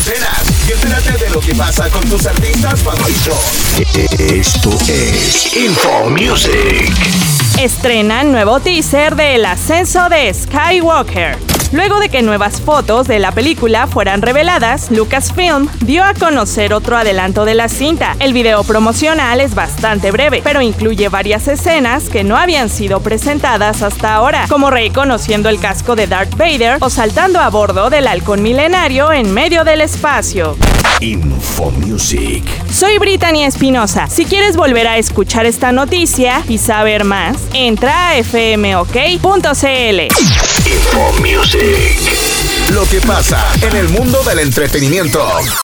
antenas y entérate de lo que pasa con tus artistas favoritos. Esto es Info Music. Estrenan nuevo teaser del ascenso de Skywalker. Luego de que nuevas fotos de la película fueran reveladas, Lucasfilm dio a conocer otro adelanto de la cinta. El video promocional es bastante breve, pero incluye varias escenas que no habían sido presentadas hasta ahora, como Rey conociendo el casco de Darth Vader o saltando a bordo del halcón milenario en medio del espacio. Info Music. Soy Brittany Espinosa. Si quieres volver a escuchar esta noticia y saber más, entra a fmok.cl. Info Music. Lo que pasa en el mundo del entretenimiento.